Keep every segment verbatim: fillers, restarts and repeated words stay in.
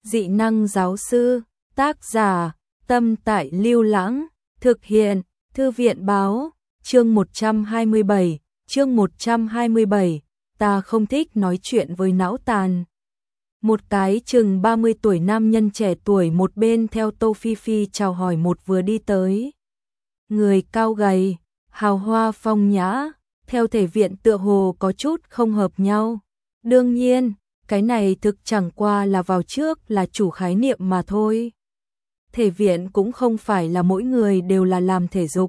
Dị năng giáo sư, tác giả, Tâm Tại Lưu Lãng, thực hiện, Thư viện báo, chương một trăm hai mươi bảy, chương một trăm hai mươi bảy, ta không thích nói chuyện với não tàn. Một cái chừng ba mươi tuổi nam nhân trẻ tuổi một bên theo Tô Phi Phi chào hỏi một vừa đi tới. Người cao gầy, hào hoa phong nhã, theo thể viện tựa hồ có chút không hợp nhau. Đương nhiên, cái này thực chẳng qua là vào trước là chủ khái niệm mà thôi. Thể viện cũng không phải là mỗi người đều là làm thể dục.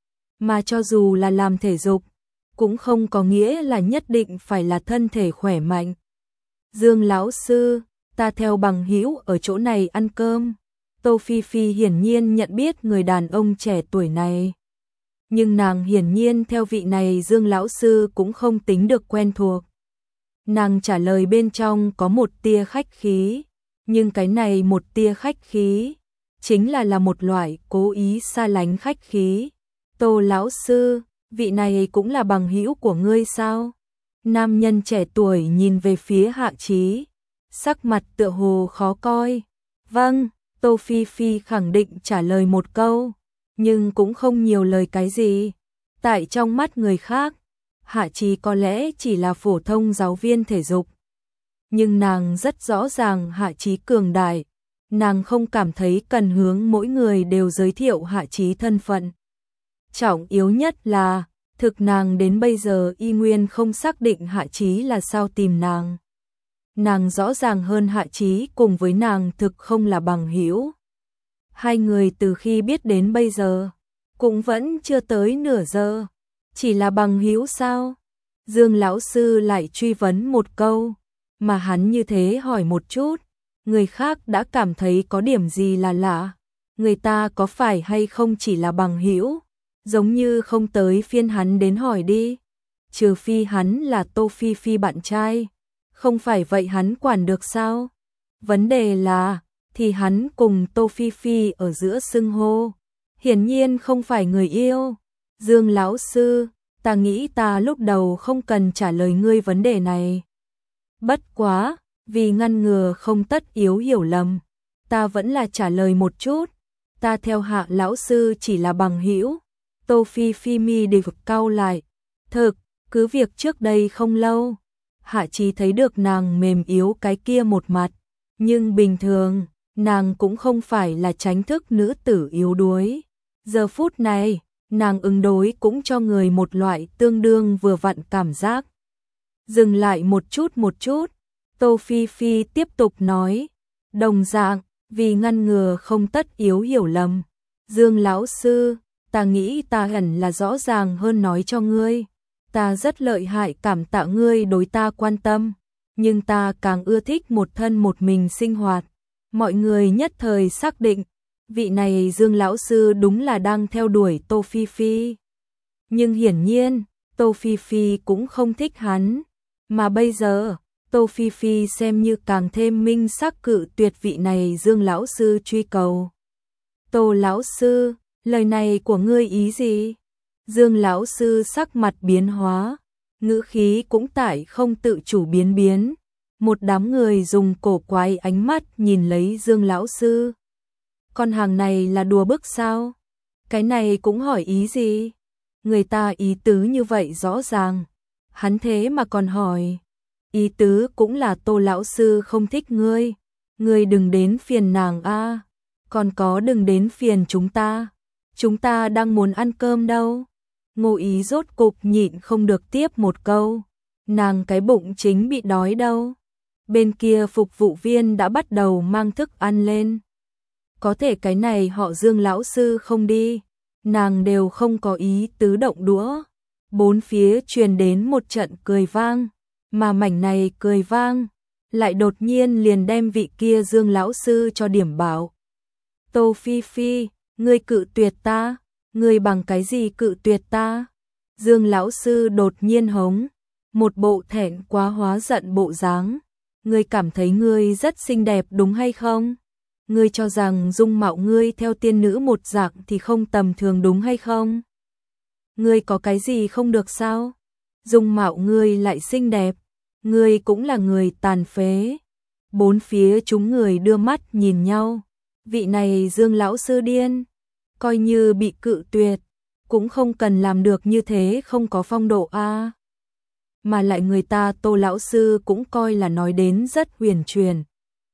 Mà cho dù là làm thể dục, cũng không có nghĩa là nhất định phải là thân thể khỏe mạnh. Dương lão sư, ta theo bằng hữu ở chỗ này ăn cơm. Tô Phi Phi hiển nhiên nhận biết người đàn ông trẻ tuổi này. Nhưng nàng hiển nhiên theo vị này Dương lão sư cũng không tính được quen thuộc. Nàng trả lời bên trong có một tia khách khí, nhưng cái này một tia khách khí chính là là một loại cố ý xa lánh khách khí. Tô lão sư, vị này cũng là bằng hữu của ngươi sao? Nam nhân trẻ tuổi nhìn về phía Hạ Chí, sắc mặt tựa hồ khó coi. Vâng, Tô Phi Phi khẳng định trả lời một câu, nhưng cũng không nhiều lời cái gì. Tại trong mắt người khác, Hạ Chí có lẽ chỉ là phổ thông giáo viên thể dục. Nhưng nàng rất rõ ràng Hạ Chí cường đại, nàng không cảm thấy cần hướng mỗi người đều giới thiệu Hạ Chí thân phận. Trọng yếu nhất là, thực nàng đến bây giờ y nguyên không xác định Hạ Chí là sao tìm nàng. Nàng rõ ràng hơn Hạ Chí cùng với nàng thực không là bằng hữu. Hai người từ khi biết đến bây giờ, cũng vẫn chưa tới nửa giờ. Chỉ là bằng hữu sao? Dương lão sư lại truy vấn một câu, mà hắn như thế hỏi một chút, người khác đã cảm thấy có điểm gì là lạ. Người ta có phải hay không chỉ là bằng hữu? Giống như không tới phiên hắn đến hỏi đi. Trừ phi hắn là Tô Phi Phi bạn trai, không phải vậy hắn quản được sao? Vấn đề là, thì hắn cùng Tô Phi Phi ở giữa xưng hô, hiển nhiên không phải người yêu. Dương lão sư, ta nghĩ ta lúc đầu không cần trả lời ngươi vấn đề này. Bất quá, vì ngăn ngừa không tất yếu hiểu lầm, ta vẫn là trả lời một chút. Ta theo Hạ lão sư chỉ là bằng hữu. Tô Phi Phi mi đi vực cau lại. Thực, cứ việc trước đây không lâu, Hạ Chí thấy được nàng mềm yếu cái kia một mặt, nhưng bình thường, nàng cũng không phải là tránh thức nữ tử yếu đuối. Giờ phút này, nàng ứng đối cũng cho người một loại tương đương vừa vặn cảm giác. Dừng lại một chút một chút, Tô Phi Phi tiếp tục nói, đồng dạng, vì ngăn ngừa không tất yếu hiểu lầm. Dương lão sư, ta nghĩ ta hẳn là rõ ràng hơn nói cho ngươi. Ta rất lợi hại cảm tạ ngươi đối ta quan tâm, nhưng ta càng ưa thích một thân một mình sinh hoạt. Mọi người nhất thời xác định, vị này Dương lão sư đúng là đang theo đuổi Tô Phi Phi. Nhưng hiển nhiên, Tô Phi Phi cũng không thích hắn, mà bây giờ, Tô Phi Phi xem như càng thêm minh xác cự tuyệt vị này Dương lão sư truy cầu. Tô lão sư, lời này của ngươi ý gì? Dương lão sư sắc mặt biến hóa, ngữ khí cũng tại không tự chủ biến biến. Một đám người dùng cổ quái ánh mắt nhìn lấy Dương lão sư. Con hàng này là đùa bức sao? Cái này cũng hỏi ý gì? Người ta ý tứ như vậy rõ ràng. Hắn thế mà còn hỏi. Ý tứ cũng là Tô lão sư không thích ngươi. Ngươi đừng đến phiền nàng a. Còn có đừng đến phiền chúng ta. Chúng ta đang muốn ăn cơm đâu. Ngô Ý rốt cục nhịn không được tiếp một câu. Nàng cái bụng chính bị đói đâu. Bên kia phục vụ viên đã bắt đầu mang thức ăn lên. Có thể cái này họ Dương lão sư không đi, nàng đều không có ý tứ động đũa. Bốn phía truyền đến một trận cười vang, mà mảnh này cười vang lại đột nhiên liền đem vị kia Dương lão sư cho điểm bảo. Tô Phi Phi, ngươi cự tuyệt ta, ngươi bằng cái gì cự tuyệt ta? Dương lão sư đột nhiên hống, một bộ thẹn quá hóa giận bộ dáng. Ngươi cảm thấy ngươi rất xinh đẹp đúng hay không? Ngươi cho rằng dung mạo ngươi theo tiên nữ một dạng thì không tầm thường đúng hay không? Ngươi có cái gì không được sao? Dung mạo ngươi lại xinh đẹp, ngươi cũng là người tàn phế. Bốn phía chúng người đưa mắt nhìn nhau. Vị này Dương lão sư điên, coi như bị cự tuyệt, cũng không cần làm được như thế, không có phong độ a. Mà lại người ta Tô lão sư cũng coi là nói đến rất huyền truyền.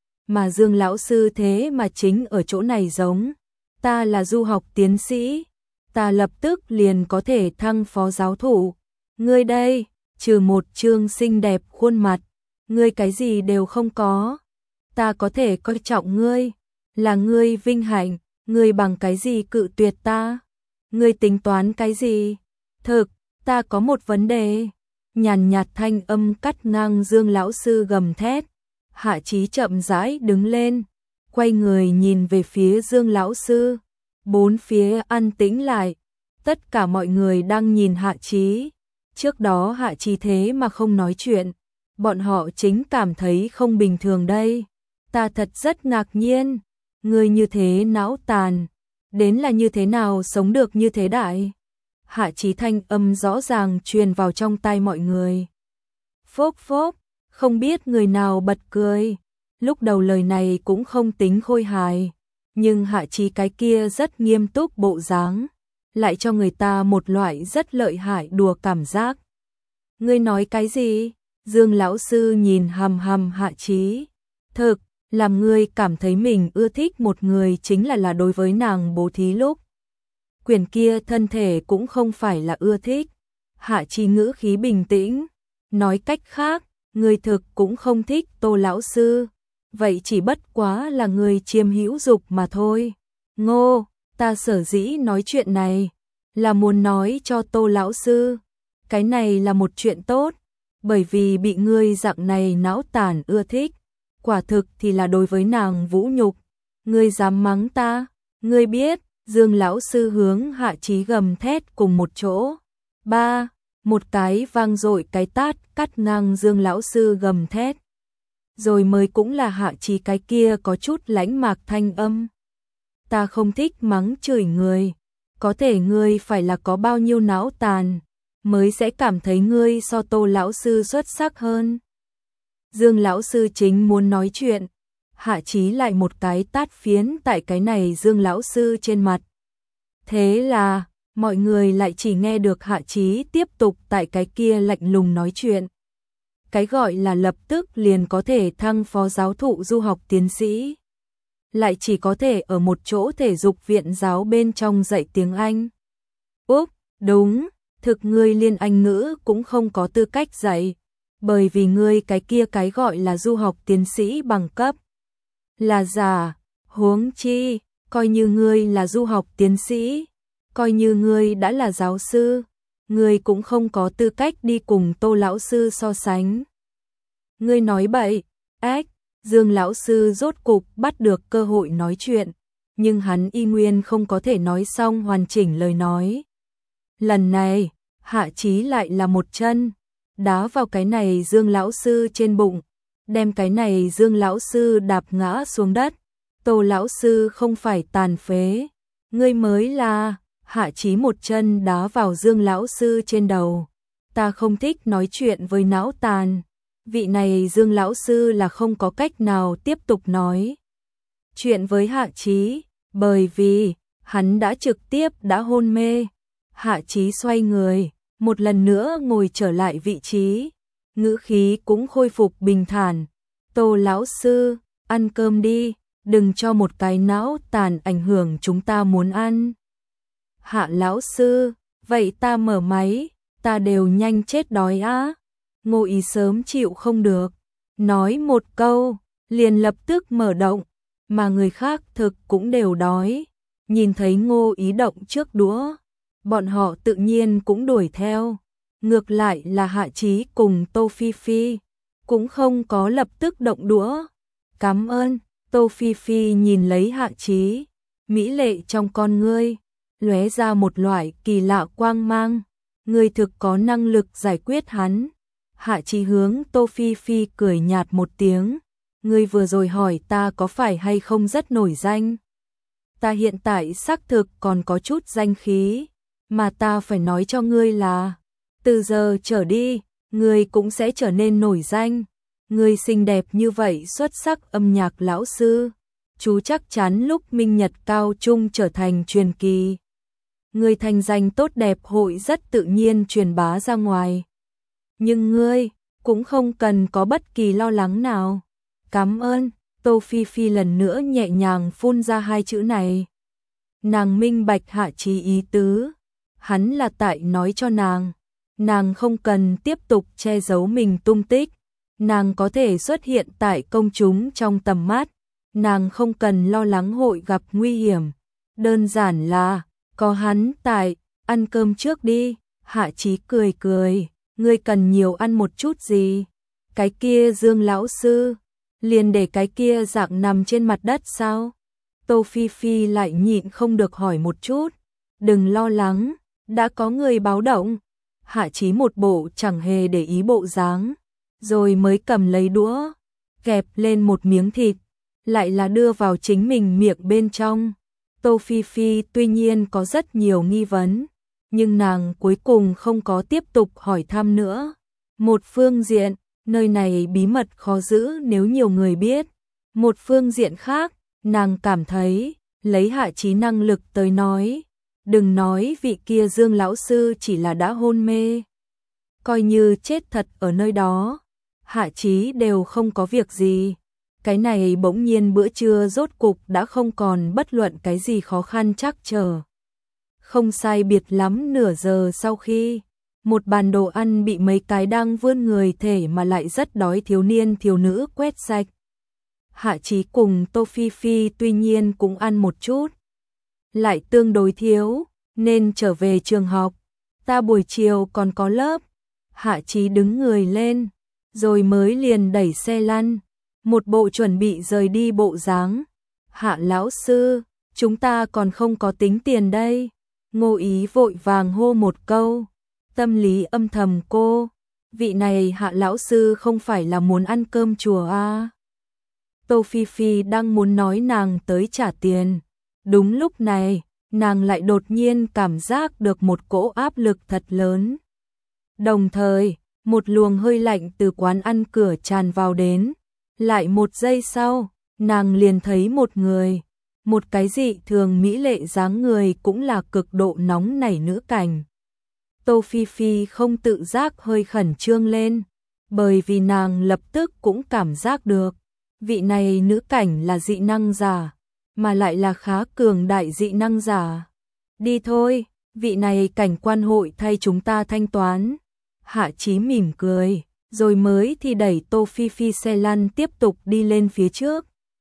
Mà Dương lão sư thế mà chính ở chỗ này giống, ta là du học tiến sĩ, ta lập tức liền có thể thăng phó giáo thụ. Ngươi đây, trừ một trương xinh đẹp khuôn mặt, ngươi cái gì đều không có. Ta có thể coi trọng ngươi, là ngươi vinh hạnh, ngươi bằng cái gì cự tuyệt ta? Ngươi tính toán cái gì? Thực, ta có một vấn đề. Nhàn nhạt thanh âm cắt ngang Dương lão sư gầm thét. Hạ Chí chậm rãi đứng lên, quay người nhìn về phía Dương lão sư. Bốn phía an tĩnh lại, tất cả mọi người đang nhìn Hạ Chí. Trước đó Hạ Chí thế mà không nói chuyện, bọn họ chính cảm thấy không bình thường đây. Ta thật rất ngạc nhiên, người như thế não tàn, đến là như thế nào sống được như thế đại? Hạ Chí thanh âm rõ ràng truyền vào trong tai mọi người. Phốc phốc, không biết người nào bật cười. Lúc đầu lời này cũng không tính khôi hài, nhưng Hạ Chí cái kia rất nghiêm túc bộ dáng, lại cho người ta một loại rất lợi hại đùa cảm giác. Ngươi nói cái gì? Dương lão sư nhìn hằm hằm Hạ Chí. Thực, làm ngươi cảm thấy mình ưa thích một người chính là là đối với nàng bố thí lúc. Quyền kia thân thể cũng không phải là ưa thích. Hạ Chí ngữ khí bình tĩnh. Nói cách khác, ngươi thực cũng không thích Tô lão sư. Vậy chỉ bất quá là người chiêm hữu dục mà thôi. Ngô, ta sở dĩ nói chuyện này, là muốn nói cho Tô lão sư. Cái này là một chuyện tốt, bởi vì bị ngươi dạng này não tàn ưa thích. Quả thực thì là đối với nàng vũ nhục. Ngươi dám mắng ta, ngươi biết, Dương lão sư hướng Hạ Chí gầm thét cùng một chỗ. Ba, một cái vang dội cái tát cắt ngang Dương lão sư gầm thét. Rồi mới cũng là Hạ Chí cái kia có chút lãnh mạc thanh âm. Ta không thích mắng chửi người, có thể ngươi phải là có bao nhiêu não tàn, mới sẽ cảm thấy ngươi so Tô lão sư xuất sắc hơn. Dương lão sư chính muốn nói chuyện, Hạ Chí lại một cái tát phiến tại cái này Dương lão sư trên mặt. Thế là, mọi người lại chỉ nghe được Hạ Chí tiếp tục tại cái kia lạnh lùng nói chuyện. Cái gọi là lập tức liền có thể thăng phó giáo thụ du học tiến sĩ, lại chỉ có thể ở một chỗ thể dục viện giáo bên trong dạy tiếng Anh. Úp, đúng, thực ngươi liên Anh ngữ cũng không có tư cách dạy, bởi vì ngươi cái kia cái gọi là du học tiến sĩ bằng cấp là giả. Huống chi, coi như ngươi là du học tiến sĩ, coi như ngươi đã là giáo sư, ngươi cũng không có tư cách đi cùng Tô lão sư so sánh. Ngươi nói bậy. Ách, Dương lão sư rốt cục bắt được cơ hội nói chuyện, nhưng hắn y nguyên không có thể nói xong hoàn chỉnh lời nói. Lần này, Hạ Chí lại là một chân đá vào cái này Dương lão sư trên bụng, đem cái này Dương lão sư đạp ngã xuống đất. Tô lão sư không phải tàn phế, ngươi mới là. Hạ Chí một chân đá vào Dương lão sư trên đầu. Ta không thích nói chuyện với não tàn. Vị này Dương lão sư là không có cách nào tiếp tục nói chuyện với Hạ Chí, bởi vì hắn đã trực tiếp đã hôn mê. Hạ Chí xoay người, một lần nữa ngồi trở lại vị trí, ngữ khí cũng khôi phục bình thản. Tô lão sư, ăn cơm đi, đừng cho một cái não tàn ảnh hưởng chúng ta muốn ăn. Hạ lão sư, vậy ta mở máy, ta đều nhanh chết đói á. Ngô Ý sớm chịu không được, nói một câu, liền lập tức mở động, mà người khác thực cũng đều đói. Nhìn thấy Ngô Ý động trước đũa, bọn họ tự nhiên cũng đuổi theo. Ngược lại là Hạ Chí cùng Tô Phi Phi, cũng không có lập tức động đũa. Cảm ơn. Tô Phi Phi nhìn lấy Hạ Chí, mỹ lệ trong con ngươi lóe ra một loại kỳ lạ quang mang. Ngươi thực có năng lực giải quyết hắn. Hạ Chí hướng Tô Phi Phi cười nhạt một tiếng. Ngươi vừa rồi hỏi ta có phải hay không rất nổi danh. Ta hiện tại xác thực còn có chút danh khí, mà ta phải nói cho ngươi là từ giờ trở đi, ngươi cũng sẽ trở nên nổi danh. Người xinh đẹp như vậy xuất sắc âm nhạc lão sư, chú chắc chắn lúc minh nhật cao trung trở thành truyền kỳ. Người thành danh tốt đẹp hội rất tự nhiên truyền bá ra ngoài. Nhưng ngươi cũng không cần có bất kỳ lo lắng nào. Cảm ơn, Tô Phi Phi lần nữa nhẹ nhàng phun ra hai chữ này. Nàng minh bạch Hạ Chí ý tứ, hắn là tại nói cho nàng, nàng không cần tiếp tục che giấu mình tung tích, nàng có thể xuất hiện tại công chúng trong tầm mắt, nàng không cần lo lắng hội gặp nguy hiểm, đơn giản là có hắn tại, ăn cơm trước đi. Hạ Chí cười cười, ngươi cần nhiều ăn một chút gì? Cái kia Dương lão sư, liền để cái kia dạng nằm trên mặt đất sao? Tô Phi Phi lại nhịn không được hỏi một chút. Đừng lo lắng, đã có người báo động. Hạ Chí một bộ chẳng hề để ý bộ dáng, rồi mới cầm lấy đũa, kẹp lên một miếng thịt, lại là đưa vào chính mình miệng bên trong. Tô Phi Phi tuy nhiên có rất nhiều nghi vấn, nhưng nàng cuối cùng không có tiếp tục hỏi thăm nữa. Một phương diện, nơi này bí mật khó giữ nếu nhiều người biết. Một phương diện khác, nàng cảm thấy, lấy Hạ Chí năng lực tới nói, đừng nói vị kia Dương lão sư chỉ là đã hôn mê, coi như chết thật ở nơi đó, Hạ Chí đều không có việc gì. Cái này bỗng nhiên bữa trưa rốt cục đã không còn bất luận cái gì khó khăn trắc trở. Không sai biệt lắm nửa giờ sau khi một bàn đồ ăn bị mấy cái đang vươn người thể mà lại rất đói thiếu niên thiếu nữ quét sạch. Hạ Chí cùng Tô Phi Phi tuy nhiên cũng ăn một chút, lại tương đối thiếu, nên trở về trường học. Ta buổi chiều còn có lớp. Hạ Chí đứng người lên, rồi mới liền đẩy xe lăn, một bộ chuẩn bị rời đi bộ dáng. Hạ lão sư, chúng ta còn không có tính tiền đây. Ngô Ý vội vàng hô một câu, tâm lý âm thầm cô, vị này Hạ lão sư không phải là muốn ăn cơm chùa à? Tô Phi Phi đang muốn nói nàng tới trả tiền. Đúng lúc này, nàng lại đột nhiên cảm giác được một cỗ áp lực thật lớn. Đồng thời, một luồng hơi lạnh từ quán ăn cửa tràn vào đến. Lại một giây sau, nàng liền thấy một người, một cái dị thường mỹ lệ dáng người cũng là cực độ nóng nảy nữ cảnh. Tô Phi Phi không tự giác hơi khẩn trương lên, bởi vì nàng lập tức cũng cảm giác được, vị này nữ cảnh là dị năng giả, mà lại là khá cường đại dị năng giả. Đi thôi, vị này cảnh quan hội thay chúng ta thanh toán. Hạ Chí mỉm cười, rồi mới thì đẩy Tô Phi Phi xe lăn tiếp tục đi lên phía trước.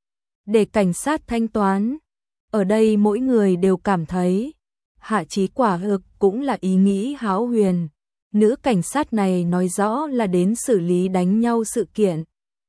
Để cảnh sát thanh toán. Ở đây mỗi người đều cảm thấy, Hạ Chí quả thực cũng là ý nghĩ hão huyền. Nữ cảnh sát này nói rõ là đến xử lý đánh nhau sự kiện.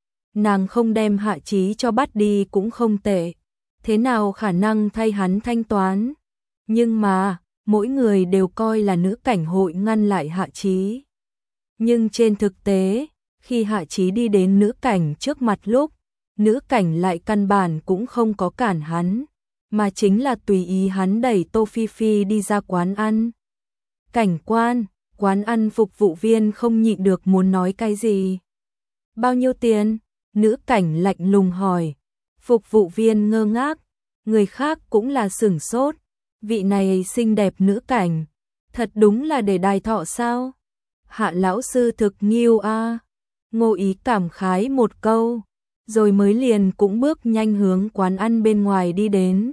Nàng không đem Hạ Chí cho bắt đi cũng không tệ. Thế nào khả năng thay hắn thanh toán? Nhưng mà, mỗi người đều coi là nữ cảnh hội ngăn lại Hạ Chí. Nhưng trên thực tế, khi Hạ Chí đi đến nữ cảnh trước mặt lúc, nữ cảnh lại căn bản cũng không có cản hắn, mà chính là tùy ý hắn đẩy Tô Phi Phi đi ra quán ăn. Cảnh quan, quán ăn phục vụ viên không nhịn được muốn nói cái gì. Bao nhiêu tiền? Nữ cảnh lạnh lùng hỏi. Phục vụ viên ngơ ngác, người khác cũng là sửng sốt. Vị này xinh đẹp nữ cảnh, thật đúng là để đài thọ sao? Hạ lão sư thực nghiêu a. Ngô Ý cảm khái một câu, rồi mới liền cũng bước nhanh hướng quán ăn bên ngoài đi đến.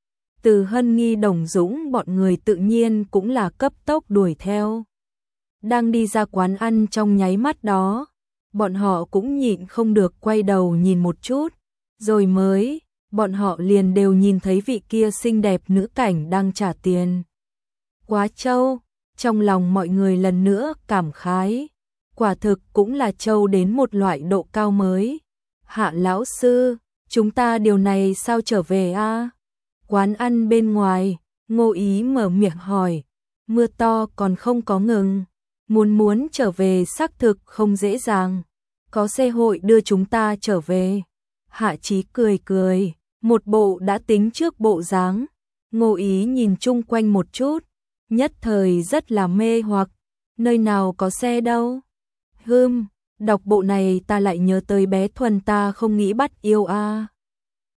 Từ Hân Nghi Đồng Dũng bọn người tự nhiên cũng là cấp tốc đuổi theo. Đang đi ra quán ăn trong nháy mắt đó, bọn họ cũng nhịn không được quay đầu nhìn một chút, rồi mới, bọn họ liền đều nhìn thấy vị kia xinh đẹp nữ cảnh đang trả tiền. Quá trâu, trong lòng mọi người lần nữa cảm khái, quả thực cũng là trâu đến một loại độ cao mới. Hạ lão sư, chúng ta điều này sao trở về a? Quán ăn bên ngoài, Ngô Ý mở miệng hỏi, mưa to còn không có ngừng, muốn muốn trở về xác thực không dễ dàng, có xe hội đưa chúng ta trở về. Hạ Chí cười cười, một bộ đã tính trước bộ dáng. Ngô Ý nhìn chung quanh một chút, nhất thời rất là mê hoặc, nơi nào có xe đâu. Hừm, Đọc bộ này ta lại nhớ tới bé Thuần ta không nghĩ bắt yêu a.